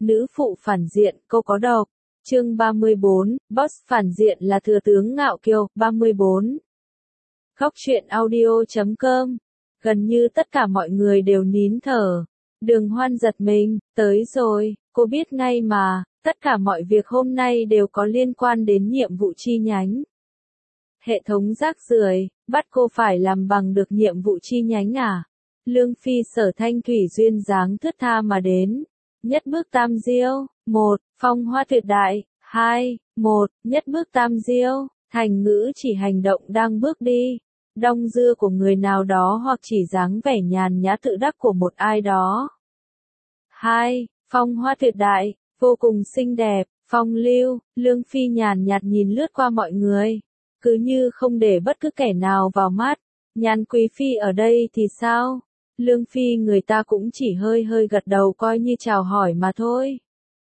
Nữ phụ phản diện, câu có độc. Chương 34, Boss phản diện là thừa tướng Ngạo Kiều, 34. Góc truyện audio.com. Gần như tất cả mọi người đều nín thở. Đường Hoan giật mình, tới rồi, cô biết ngay mà, tất cả mọi việc hôm nay đều có liên quan đến nhiệm vụ chi nhánh. Hệ thống rác rưởi, bắt cô phải làm bằng được nhiệm vụ chi nhánh à? Lương Phi Sở Thanh thủy duyên dáng thướt tha mà đến. Nhất bước tam diêu, 1, phong hoa tuyệt đại, 2, 1, nhất bước tam diêu, thành ngữ chỉ hành động đang bước đi. Đong dưa của người nào đó hoặc chỉ dáng vẻ nhàn nhã tự đắc của một ai đó. 2. Phong hoa tuyệt đại, vô cùng xinh đẹp, phong lưu, Lương Phi nhàn nhạt nhìn lướt qua mọi người, cứ như không để bất cứ kẻ nào vào mắt. Nhan Quý Phi ở đây thì sao? Lương Phi người ta cũng chỉ hơi hơi gật đầu coi như chào hỏi mà thôi.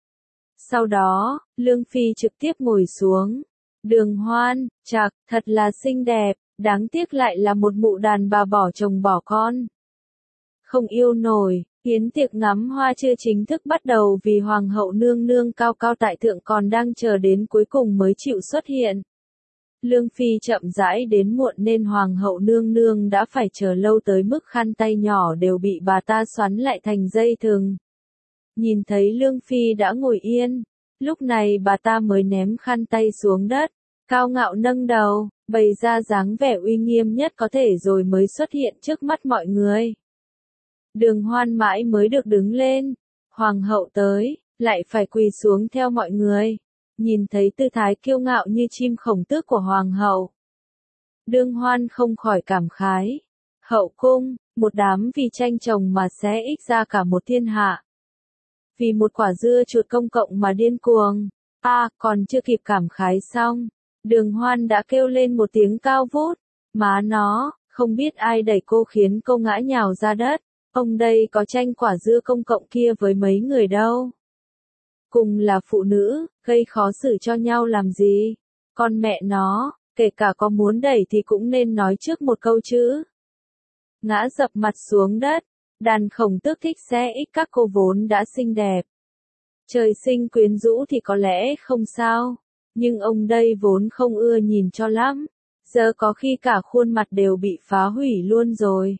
Sau đó, Lương Phi trực tiếp ngồi xuống. Đường Hoan, chạc, thật là xinh đẹp, đáng tiếc lại là một mụ đàn bà bỏ chồng bỏ con. Không yêu nổi, yến tiệc ngắm hoa chưa chính thức bắt đầu vì Hoàng hậu nương nương cao cao tại thượng còn đang chờ đến cuối cùng mới chịu xuất hiện. Lương Phi chậm rãi đến muộn nên Hoàng hậu nương nương đã phải chờ lâu tới mức khăn tay nhỏ đều bị bà ta xoắn lại thành dây thừng. Nhìn thấy Lương Phi đã ngồi yên, lúc này bà ta mới ném khăn tay xuống đất, cao ngạo nâng đầu, bày ra dáng vẻ uy nghiêm nhất có thể rồi mới xuất hiện trước mắt mọi người. Đường Hoan mãi mới được đứng lên, Hoàng hậu tới, lại phải quỳ xuống theo mọi người. Nhìn thấy tư thái kiêu ngạo như chim khổng tước của Hoàng hậu, Đường Hoan không khỏi cảm khái. Hậu cung, một đám vì tranh chồng mà xé ích ra cả một thiên hạ. Vì một quả dưa chuột công cộng mà điên cuồng. Còn chưa kịp cảm khái xong, Đường Hoan đã kêu lên một tiếng cao vút. Má nó, không biết ai đẩy cô khiến cô ngã nhào ra đất. Ông đây có tranh quả dưa công cộng kia với mấy người đâu. Cùng là phụ nữ, gây khó xử cho nhau làm gì? Con mẹ nó, kể cả có muốn đẩy thì cũng nên nói trước một câu chứ. Ngã dập mặt xuống đất, đàn khổng tước thích xé ích các cô vốn đã xinh đẹp. Trời sinh quyến rũ thì có lẽ không sao, nhưng ông đây vốn không ưa nhìn cho lắm, giờ có khi cả khuôn mặt đều bị phá hủy luôn rồi.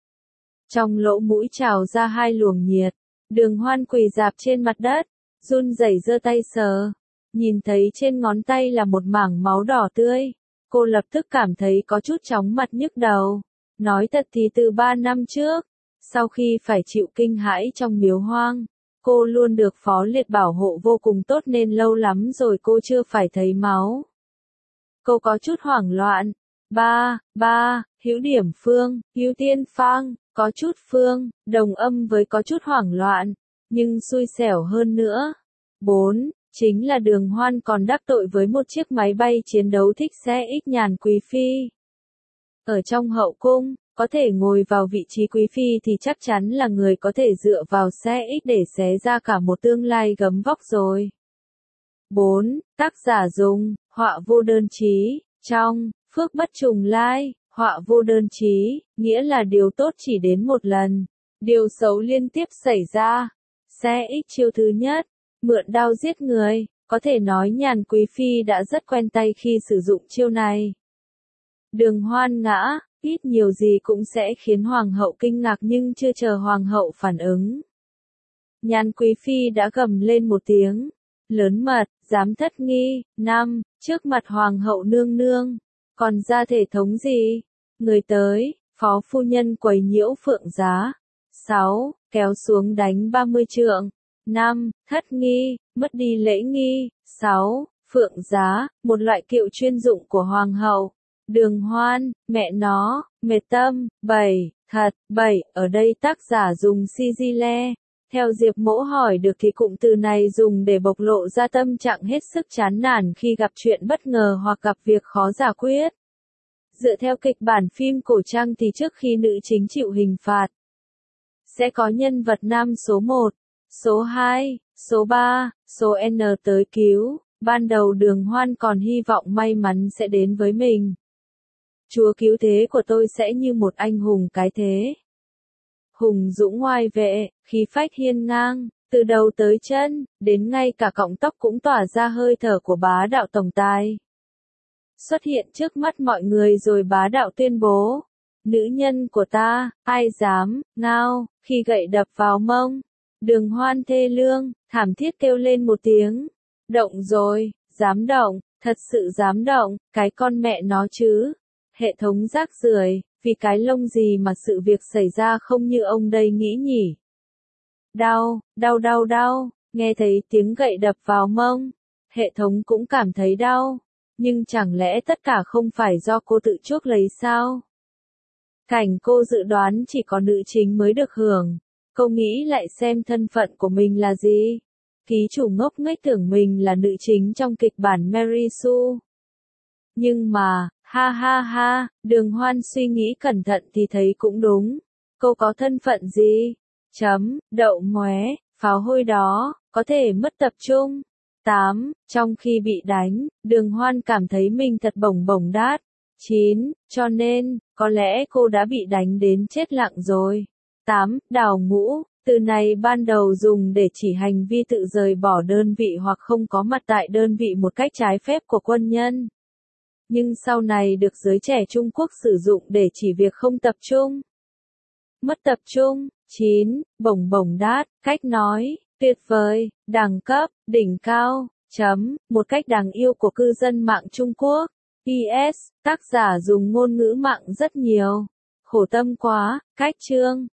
Trong lỗ mũi trào ra hai luồng nhiệt, Đường Hoan quỳ rạp trên mặt đất, run rẩy giơ tay sờ, nhìn thấy trên ngón tay là một mảng máu đỏ tươi, cô lập tức cảm thấy có chút chóng mặt nhức đầu. Nói thật thì từ 3 năm trước, sau khi phải chịu kinh hãi trong miếu hoang, cô luôn được Phó Liệt bảo hộ vô cùng tốt nên lâu lắm rồi cô chưa phải thấy máu. Cô có chút hoảng loạn. Hữu điểm phương, hữu tiên phang, có chút phương, đồng âm với có chút hoảng loạn, nhưng xui xẻo hơn nữa. 4. Chính là Đường Hoan còn đắc tội với một chiếc máy bay chiến đấu thích xé ích Nhan Quý Phi. Ở trong hậu cung, có thể ngồi vào vị trí quý phi thì chắc chắn là người có thể dựa vào xé ích để xé ra cả một tương lai gấm vóc rồi. 4. Tác giả dùng, họa vô đơn chí, trong, phước bất trùng lai, họa vô đơn chí, nghĩa là điều tốt chỉ đến một lần, điều xấu liên tiếp xảy ra. Xé ích chiêu thứ nhất, mượn đao giết người, có thể nói Nhan Quý Phi đã rất quen tay khi sử dụng chiêu này. Đường Hoan ngã, ít nhiều gì cũng sẽ khiến Hoàng hậu kinh ngạc nhưng chưa chờ Hoàng hậu phản ứng. Nhan Quý Phi đã gầm lên một tiếng, lớn mật, dám thất nghi, 5, trước mặt Hoàng hậu nương nương, còn ra thể thống gì? Người tới, phó phu nhân quấy nhiễu phượng giá. 6, kéo xuống đánh 30 trượng. 5, thất nghi, mất đi lễ nghi. 6, phượng giá, một loại kiệu chuyên dụng của Hoàng hậu. Đường Hoan, mẹ nó, mệt tâm. 7, thật, 7, ở đây tác giả dùng Sigile. Theo Diệp Mỗ hỏi được thì cụm từ này dùng để bộc lộ ra tâm trạng hết sức chán nản khi gặp chuyện bất ngờ hoặc gặp việc khó giải quyết. Dựa theo kịch bản phim cổ trang thì trước khi nữ chính chịu hình phạt, sẽ có nhân vật nam số 1, số 2, số 3, số N tới cứu. Ban đầu Đường Hoan còn hy vọng may mắn sẽ đến với mình. Chúa cứu thế của tôi sẽ như một anh hùng cái thế. Hùng dũng oai vệ, khí phách hiên ngang, Từ đầu tới chân, đến ngay cả cọng tóc cũng tỏa ra hơi thở của bá đạo tổng tài. Xuất hiện trước mắt mọi người rồi bá đạo tuyên bố. Nữ nhân của ta, ai dám, ngao, khi gậy đập vào mông. Đường Hoan thê lương, thảm thiết kêu lên một tiếng. Động rồi, dám động, thật sự dám động, cái con mẹ nó chứ. Hệ thống rác rưởi, vì cái lông gì mà sự việc xảy ra không như ông đây nghĩ nhỉ. Đau, đau đau đau, nghe thấy tiếng gậy đập vào mông. Hệ thống cũng cảm thấy đau. Nhưng chẳng lẽ tất cả không phải do cô tự chuốc lấy sao? Cảnh cô dự đoán chỉ có nữ chính mới được hưởng. Cô nghĩ lại xem thân phận của mình là gì? Ký chủ ngốc nghếch tưởng mình là nữ chính trong kịch bản Mary Sue. Nhưng mà, ha ha ha, Đường Hoan suy nghĩ cẩn thận thì thấy cũng đúng. Cô có thân phận gì? Đậu móe, pháo hôi đó, có thể mất tập trung. 8. Trong khi bị đánh, Đường Hoan cảm thấy mình thật bổng bổng đát. 9. Cho nên, có lẽ cô đã bị đánh đến chết lặng rồi. 8. Đào ngũ, từ này ban đầu dùng để chỉ hành vi tự rời bỏ đơn vị hoặc không có mặt tại đơn vị một cách trái phép của quân nhân. Nhưng sau này được giới trẻ Trung Quốc sử dụng để chỉ việc không tập trung. Mất tập trung. 9. Bổng bổng đát, cách nói, tuyệt vời, đẳng cấp, đỉnh cao, một cách đáng yêu của cư dân mạng Trung Quốc. PS, tác giả dùng ngôn ngữ mạng rất nhiều. Khổ tâm quá, cách chương.